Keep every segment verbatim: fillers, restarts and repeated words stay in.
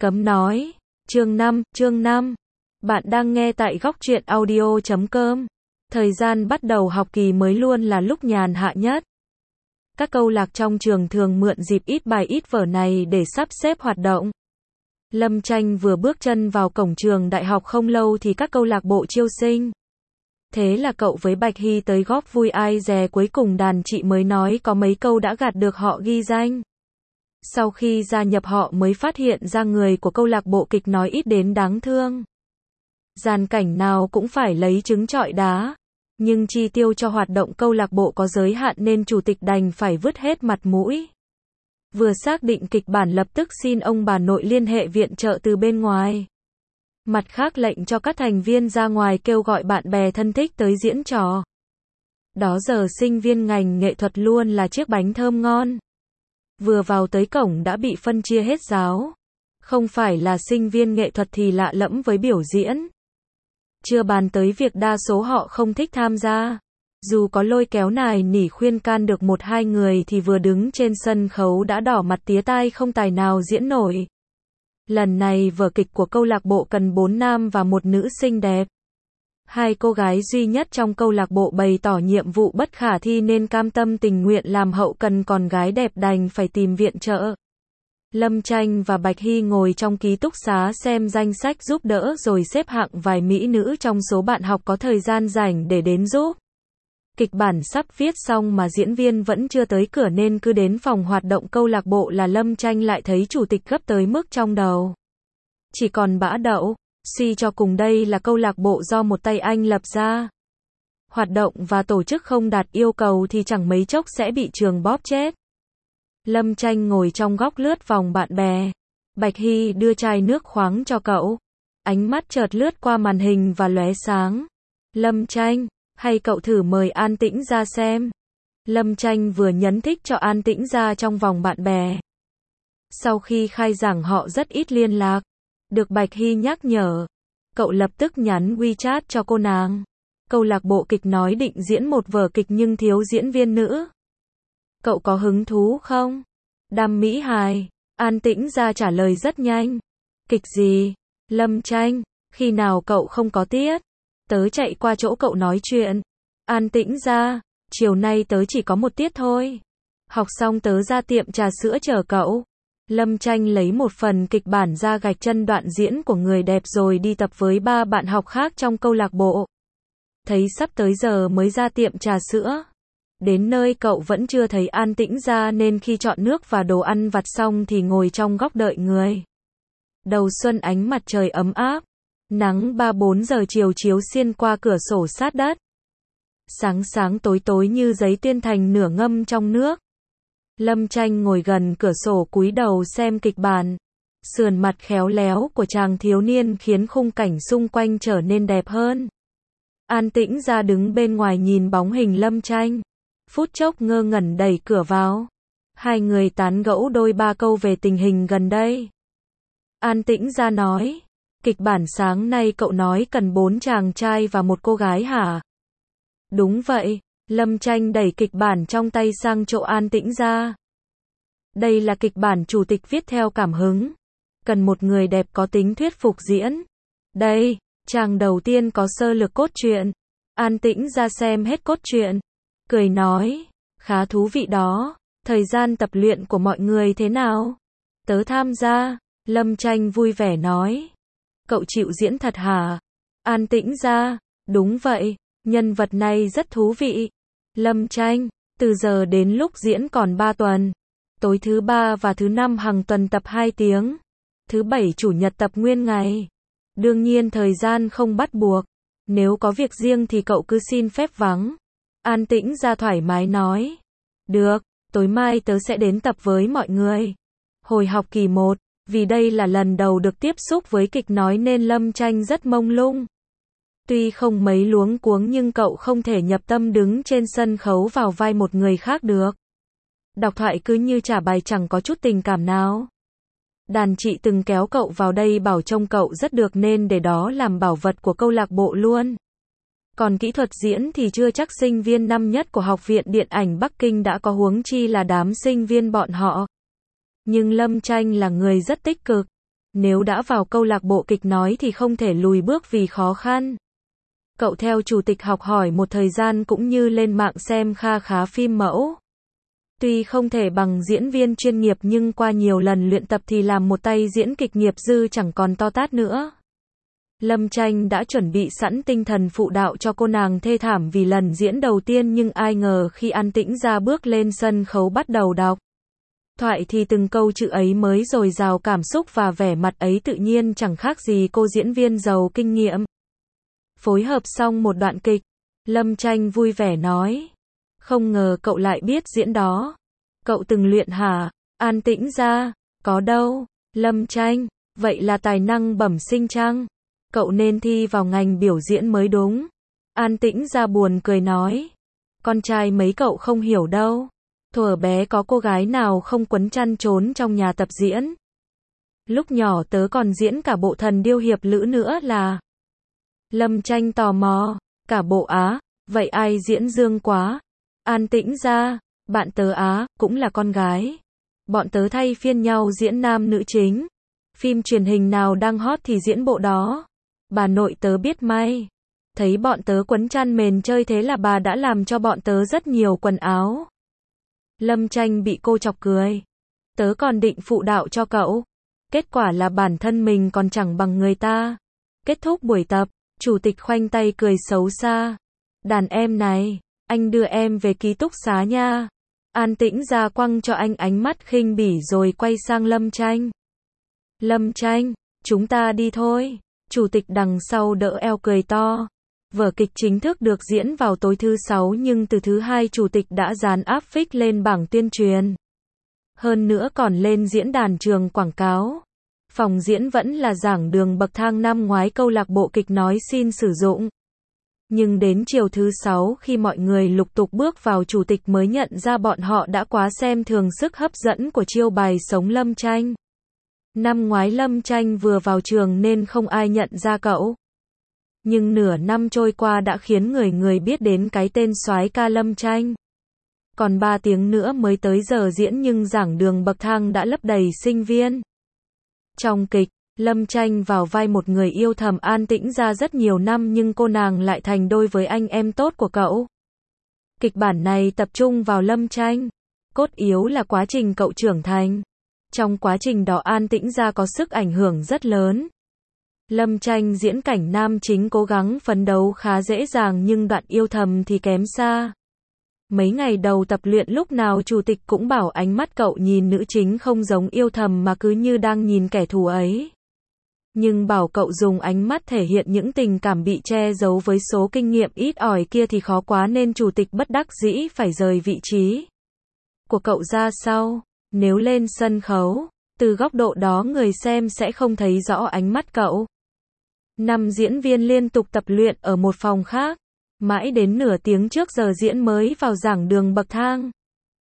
Cấm nói. Chương năm, chương năm. Bạn đang nghe tại góc truyện audio chấm com. Thời gian bắt đầu học kỳ mới luôn là lúc nhàn hạ nhất. Các câu lạc trong trường thường mượn dịp ít bài ít vở này để sắp xếp hoạt động. Lâm Tranh vừa bước chân vào cổng trường đại học không lâu thì các câu lạc bộ chiêu sinh. Thế là cậu với Bạch Hy tới góp vui ai dè cuối cùng đàn chị mới nói có mấy câu đã gạt được họ ghi danh. Sau khi gia nhập họ mới phát hiện ra người của câu lạc bộ kịch nói ít đến đáng thương. Dàn cảnh nào cũng phải lấy trứng trọi đá. Nhưng chi tiêu cho hoạt động câu lạc bộ có giới hạn nên chủ tịch đành phải vứt hết mặt mũi. Vừa xác định kịch bản lập tức xin ông bà nội liên hệ viện trợ từ bên ngoài. Mặt khác lệnh cho các thành viên ra ngoài kêu gọi bạn bè thân thích tới diễn trò. Đó giờ sinh viên ngành nghệ thuật luôn là chiếc bánh thơm ngon. Vừa vào tới cổng đã bị phân chia hết giáo. Không phải là sinh viên nghệ thuật thì lạ lẫm với biểu diễn. Chưa bàn tới việc đa số họ không thích tham gia. Dù có lôi kéo nài nỉ khuyên can được một hai người thì vừa đứng trên sân khấu đã đỏ mặt tía tai không tài nào diễn nổi. Lần này vở kịch của câu lạc bộ cần bốn nam và một nữ xinh đẹp. Hai cô gái duy nhất trong câu lạc bộ bày tỏ nhiệm vụ bất khả thi nên cam tâm tình nguyện làm hậu cần, còn gái đẹp đành phải tìm viện trợ. Lâm Tranh và Bạch Hy ngồi trong ký túc xá xem danh sách giúp đỡ rồi xếp hạng vài mỹ nữ trong số bạn học có thời gian rảnh để đến giúp. Kịch bản sắp viết xong mà diễn viên vẫn chưa tới cửa nên cứ đến phòng hoạt động câu lạc bộ là Lâm Tranh lại thấy chủ tịch gấp tới mức trong đầu chỉ còn bã đậu. Suy cho cùng đây là câu lạc bộ do một tay anh lập ra. Hoạt động và tổ chức không đạt yêu cầu thì chẳng mấy chốc sẽ bị trường bóp chết. Lâm Tranh ngồi trong góc lướt vòng bạn bè. Bạch Hy đưa chai nước khoáng cho cậu. Ánh mắt chợt lướt qua màn hình và lóe sáng. Lâm Tranh, hay cậu thử mời An Tĩnh ra xem. Lâm Tranh vừa nhấn thích cho An Tĩnh ra trong vòng bạn bè. Sau khi khai giảng họ rất ít liên lạc. Được Bạch Hy nhắc nhở. Cậu lập tức nhắn WeChat cho cô nàng. Câu lạc bộ kịch nói định diễn một vở kịch nhưng thiếu diễn viên nữ. Cậu có hứng thú không? Đam mỹ hài. An Tĩnh ra trả lời rất nhanh. Kịch gì? Lâm Tranh, khi nào cậu không có tiết? Tớ chạy qua chỗ cậu nói chuyện. An Tĩnh ra, chiều nay tớ chỉ có một tiết thôi. Học xong tớ ra tiệm trà sữa chờ cậu. Lâm Tranh lấy một phần kịch bản ra gạch chân đoạn diễn của người đẹp rồi đi tập với ba bạn học khác trong câu lạc bộ. Thấy sắp tới giờ mới ra tiệm trà sữa. Đến nơi cậu vẫn chưa thấy An Tĩnh ra nên khi chọn nước và đồ ăn vặt xong thì ngồi trong góc đợi người. Đầu xuân ánh mặt trời ấm áp. Nắng ba bốn giờ chiều chiếu xuyên qua cửa sổ sát đất. Sáng sáng tối tối như giấy tuyên thành nửa ngâm trong nước. Lâm Tranh ngồi gần cửa sổ cúi đầu xem kịch bản. Sườn mặt khéo léo của chàng thiếu niên khiến khung cảnh xung quanh trở nên đẹp hơn. An Tĩnh ra đứng bên ngoài nhìn bóng hình Lâm Tranh. Phút chốc ngơ ngẩn đẩy cửa vào. Hai người tán gẫu đôi ba câu về tình hình gần đây. An Tĩnh ra nói. Kịch bản sáng nay cậu nói cần bốn chàng trai và một cô gái hả? Đúng vậy. Lâm Tranh đẩy kịch bản trong tay sang chỗ An Tĩnh ra. Đây là kịch bản chủ tịch viết theo cảm hứng. Cần một người đẹp có tính thuyết phục diễn. Đây, chàng đầu tiên có sơ lược cốt truyện. An Tĩnh ra xem hết cốt truyện. Cười nói, khá thú vị đó. Thời gian tập luyện của mọi người thế nào? Tớ tham gia. Lâm Tranh vui vẻ nói. Cậu chịu diễn thật hả? An Tĩnh ra, đúng vậy. Nhân vật này rất thú vị. Lâm Tranh, từ giờ đến lúc diễn còn ba tuần. Tối thứ ba và thứ năm hàng tuần tập hai tiếng. Thứ bảy chủ nhật tập nguyên ngày. Đương nhiên thời gian không bắt buộc. Nếu có việc riêng thì cậu cứ xin phép vắng. An Tĩnh ra thoải mái nói. Được, tối mai tớ sẽ đến tập với mọi người. Hồi học kỳ một, vì đây là lần đầu được tiếp xúc với kịch nói nên Lâm Tranh rất mông lung. Tuy không mấy luống cuống nhưng cậu không thể nhập tâm đứng trên sân khấu vào vai một người khác được. Đọc thoại cứ như trả bài chẳng có chút tình cảm nào. Đàn chị từng kéo cậu vào đây bảo trông cậu rất được nên để đó làm bảo vật của câu lạc bộ luôn. Còn kỹ thuật diễn thì chưa chắc sinh viên năm nhất của Học viện Điện ảnh Bắc Kinh đã có, huống chi là đám sinh viên bọn họ. Nhưng Lâm Tranh là người rất tích cực. Nếu đã vào câu lạc bộ kịch nói thì không thể lùi bước vì khó khăn. Cậu theo chủ tịch học hỏi một thời gian cũng như lên mạng xem kha khá phim mẫu. Tuy không thể bằng diễn viên chuyên nghiệp nhưng qua nhiều lần luyện tập thì làm một tay diễn kịch nghiệp dư chẳng còn to tát nữa. Lâm Tranh đã chuẩn bị sẵn tinh thần phụ đạo cho cô nàng thê thảm vì lần diễn đầu tiên nhưng ai ngờ khi An Tĩnh ra bước lên sân khấu bắt đầu đọc thoại thì từng câu chữ ấy mới dồi dào cảm xúc và vẻ mặt ấy tự nhiên chẳng khác gì cô diễn viên giàu kinh nghiệm. Phối hợp xong một đoạn kịch, Lâm Tranh vui vẻ nói. Không ngờ cậu lại biết diễn đó. Cậu từng luyện hả? An Tĩnh ra, có đâu. Lâm Tranh, vậy là tài năng bẩm sinh chăng? Cậu nên thi vào ngành biểu diễn mới đúng. An Tĩnh ra buồn cười nói. Con trai mấy cậu không hiểu đâu. Thuở bé có cô gái nào không quấn chăn trốn trong nhà tập diễn. Lúc nhỏ tớ còn diễn cả bộ Thần Điêu Hiệp Lữ nữa là. Lâm Tranh tò mò. Cả bộ á, vậy ai diễn Dương quá? An Tĩnh ra, bạn tớ á, cũng là con gái. Bọn tớ thay phiên nhau diễn nam nữ chính. Phim truyền hình nào đang hot thì diễn bộ đó. Bà nội tớ biết may. Thấy bọn tớ quấn chăn mền chơi thế là bà đã làm cho bọn tớ rất nhiều quần áo. Lâm Tranh bị cô chọc cười. Tớ còn định phụ đạo cho cậu. Kết quả là bản thân mình còn chẳng bằng người ta. Kết thúc buổi tập, chủ tịch khoanh tay cười xấu xa. Đàn em này, anh đưa em về ký túc xá nha. An Tĩnh ra quăng cho anh ánh mắt khinh bỉ rồi quay sang Lâm Tranh. Lâm Tranh, chúng ta đi thôi. Chủ tịch đằng sau đỡ eo cười to. Vở kịch chính thức được diễn vào tối thứ sáu nhưng từ thứ hai chủ tịch đã dán áp phích lên bảng tuyên truyền. Hơn nữa còn lên diễn đàn trường quảng cáo. Phòng diễn vẫn là giảng đường bậc thang năm ngoái câu lạc bộ kịch nói xin sử dụng. Nhưng đến chiều thứ sáu khi mọi người lục tục bước vào chủ tịch mới nhận ra bọn họ đã quá xem thường sức hấp dẫn của chiêu bài sống Lâm Tranh. Năm ngoái Lâm Tranh vừa vào trường nên không ai nhận ra cậu. Nhưng nửa năm trôi qua đã khiến người người biết đến cái tên soái ca Lâm Tranh. Còn ba tiếng nữa mới tới giờ diễn nhưng giảng đường bậc thang đã lấp đầy sinh viên. Trong kịch, Lâm Tranh vào vai một người yêu thầm An Tĩnh ra rất nhiều năm nhưng cô nàng lại thành đôi với anh em tốt của cậu. Kịch bản này tập trung vào Lâm Tranh. Cốt yếu là quá trình cậu trưởng thành. Trong quá trình đó An Tĩnh ra có sức ảnh hưởng rất lớn. Lâm Tranh diễn cảnh nam chính cố gắng phấn đấu khá dễ dàng nhưng đoạn yêu thầm thì kém xa. Mấy ngày đầu tập luyện lúc nào chủ tịch cũng bảo ánh mắt cậu nhìn nữ chính không giống yêu thầm mà cứ như đang nhìn kẻ thù ấy. Nhưng bảo cậu dùng ánh mắt thể hiện những tình cảm bị che giấu với số kinh nghiệm ít ỏi kia thì khó quá nên chủ tịch bất đắc dĩ phải rời vị trí của cậu ra sau. Nếu lên sân khấu, từ góc độ đó người xem sẽ không thấy rõ ánh mắt cậu. Năm diễn viên liên tục tập luyện ở một phòng khác. Mãi đến nửa tiếng trước giờ diễn mới vào giảng đường bậc thang.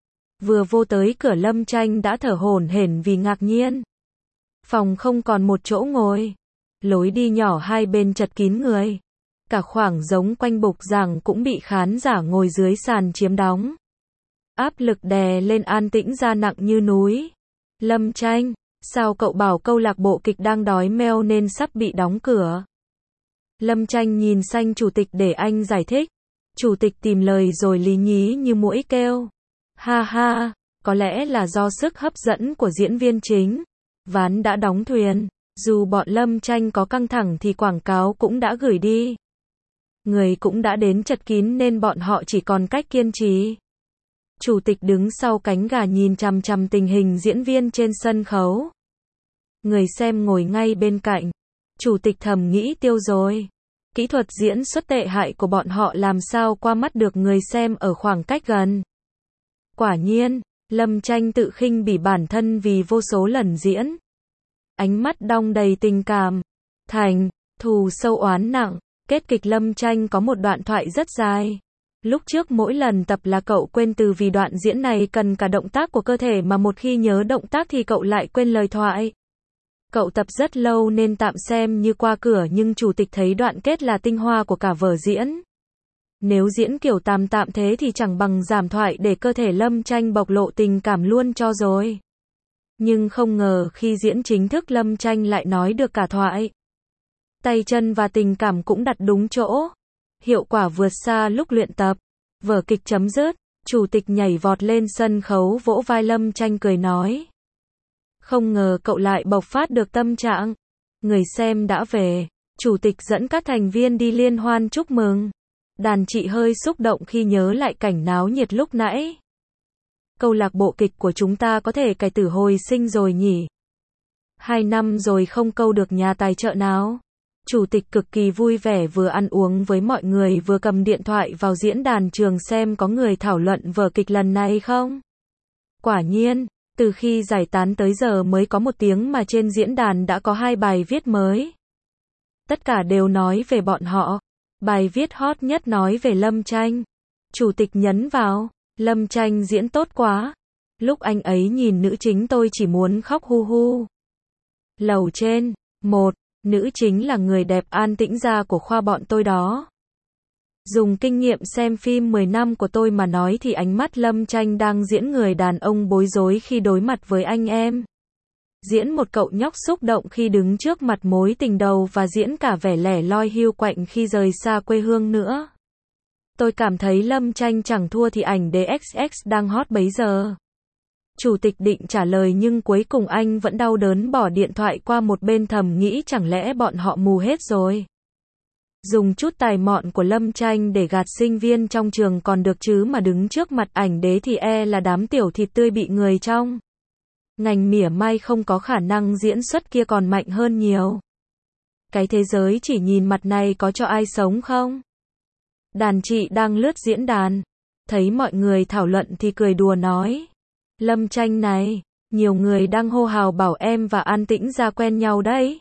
Vừa vô tới cửa Lâm Tranh đã thở hổn hển vì ngạc nhiên. Phòng không còn một chỗ ngồi. Lối đi nhỏ hai bên chật kín người. Cả khoảng giống quanh bục giảng cũng bị khán giả ngồi dưới sàn chiếm đóng. Áp lực đè lên An Tĩnh ra nặng như núi. Lâm Tranh, sao cậu bảo câu lạc bộ kịch đang đói meo nên sắp bị đóng cửa? Lâm Tranh nhìn sang chủ tịch để anh giải thích. Chủ tịch tìm lời rồi lý nhí như muỗi kêu. Ha ha, có lẽ là do sức hấp dẫn của diễn viên chính. Ván đã đóng thuyền. Dù bọn Lâm Tranh có căng thẳng thì quảng cáo cũng đã gửi đi. Người cũng đã đến chật kín nên bọn họ chỉ còn cách kiên trì. Chủ tịch đứng sau cánh gà nhìn chằm chằm tình hình diễn viên trên sân khấu. Người xem ngồi ngay bên cạnh. Chủ tịch thầm nghĩ tiêu rồi. Kỹ thuật diễn xuất tệ hại của bọn họ làm sao qua mắt được người xem ở khoảng cách gần. Quả nhiên, Lâm Tranh tự khinh bỉ bản thân vì vô số lần diễn. Ánh mắt đong đầy tình cảm. Thành, thù sâu oán nặng. Kết kịch Lâm Tranh có một đoạn thoại rất dài. Lúc trước mỗi lần tập là cậu quên từ vì đoạn diễn này cần cả động tác của cơ thể mà một khi nhớ động tác thì cậu lại quên lời thoại. Cậu tập rất lâu nên tạm xem như qua cửa nhưng chủ tịch thấy đoạn kết là tinh hoa của cả vở diễn. Nếu diễn kiểu tạm tạm thế thì chẳng bằng giảm thoại để cơ thể Lâm Tranh bộc lộ tình cảm luôn cho rồi. Nhưng không ngờ khi diễn chính thức Lâm Tranh lại nói được cả thoại. Tay chân và tình cảm cũng đặt đúng chỗ. Hiệu quả vượt xa lúc luyện tập. Vở kịch chấm dứt, chủ tịch nhảy vọt lên sân khấu vỗ vai Lâm Tranh cười nói. Không ngờ cậu lại bộc phát được tâm trạng. Người xem đã về, chủ tịch dẫn các thành viên đi liên hoan chúc mừng. Đàn chị hơi xúc động khi nhớ lại cảnh náo nhiệt lúc nãy. Câu lạc bộ kịch của chúng ta có thể cải tử hồi sinh rồi nhỉ? Hai năm rồi không câu được nhà tài trợ nào. Chủ tịch cực kỳ vui vẻ vừa ăn uống với mọi người vừa cầm điện thoại vào diễn đàn trường xem có người thảo luận vở kịch lần này không. Quả nhiên, từ khi giải tán tới giờ mới có một tiếng mà trên diễn đàn đã có hai bài viết mới. Tất cả đều nói về bọn họ. Bài viết hot nhất nói về Lâm Tranh. Chủ tịch nhấn vào, Lâm Tranh diễn tốt quá. Lúc anh ấy nhìn nữ chính tôi chỉ muốn khóc hu hu. Lầu trên, một, nữ chính là người đẹp An Tĩnh Gia của khoa bọn tôi đó. Dùng kinh nghiệm xem phim mười năm của tôi mà nói thì ánh mắt Lâm Tranh đang diễn người đàn ông bối rối khi đối mặt với anh em. Diễn một cậu nhóc xúc động khi đứng trước mặt mối tình đầu và diễn cả vẻ lẻ loi hiu quạnh khi rời xa quê hương nữa. Tôi cảm thấy Lâm Tranh chẳng thua thì ảnh đê ích ích đang hot bấy giờ. Chủ tịch định trả lời nhưng cuối cùng anh vẫn đau đớn bỏ điện thoại qua một bên thầm nghĩ chẳng lẽ bọn họ mù hết rồi. Dùng chút tài mọn của Lâm Tranh để gạt sinh viên trong trường còn được chứ mà đứng trước mặt ảnh đế thì e là đám tiểu thịt tươi bị người trong ngành mỉa mai không có khả năng diễn xuất kia còn mạnh hơn nhiều. Cái thế giới chỉ nhìn mặt này có cho ai sống không? Đàn chị đang lướt diễn đàn, thấy mọi người thảo luận thì cười đùa nói. Lâm Tranh này, nhiều người đang hô hào bảo em và An Tĩnh Gia quen nhau đấy.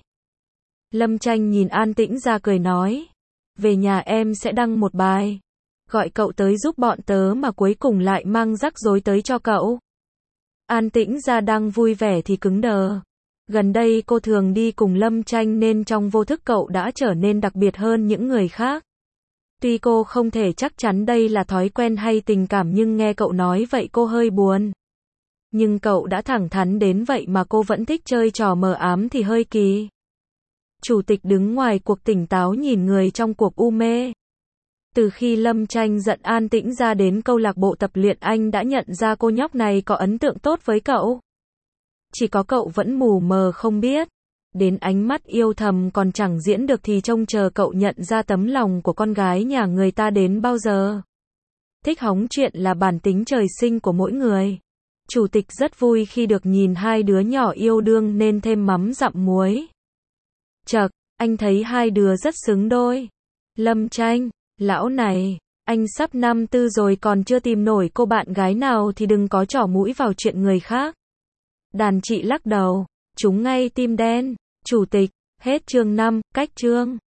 Lâm Tranh nhìn An Tĩnh Gia cười nói. Về nhà em sẽ đăng một bài. Gọi cậu tới giúp bọn tớ mà cuối cùng lại mang rắc rối tới cho cậu. An Tĩnh Gia đang vui vẻ thì cứng đờ. Gần đây cô thường đi cùng Lâm Tranh nên trong vô thức cậu đã trở nên đặc biệt hơn những người khác. Tuy cô không thể chắc chắn đây là thói quen hay tình cảm nhưng nghe cậu nói vậy cô hơi buồn. Nhưng cậu đã thẳng thắn đến vậy mà cô vẫn thích chơi trò mờ ám thì hơi kỳ. Chủ tịch đứng ngoài cuộc tỉnh táo nhìn người trong cuộc u mê. Từ khi Lâm Tranh dẫn An Tĩnh Gia đến câu lạc bộ tập luyện anh đã nhận ra cô nhóc này có ấn tượng tốt với cậu. Chỉ có cậu vẫn mù mờ không biết. Đến ánh mắt yêu thầm còn chẳng diễn được thì trông chờ cậu nhận ra tấm lòng của con gái nhà người ta đến bao giờ. Thích hóng chuyện là bản tính trời sinh của mỗi người. Chủ tịch rất vui khi được nhìn hai đứa nhỏ yêu đương nên thêm mắm dặm muối. Chậc, anh thấy hai đứa rất xứng đôi. Lâm Tranh, lão này, anh sắp năm tư rồi còn chưa tìm nổi cô bạn gái nào thì đừng có trỏ mũi vào chuyện người khác. Đàn chị lắc đầu, chúng ngay tim đen. Chủ tịch, hết chương năm, cách chương.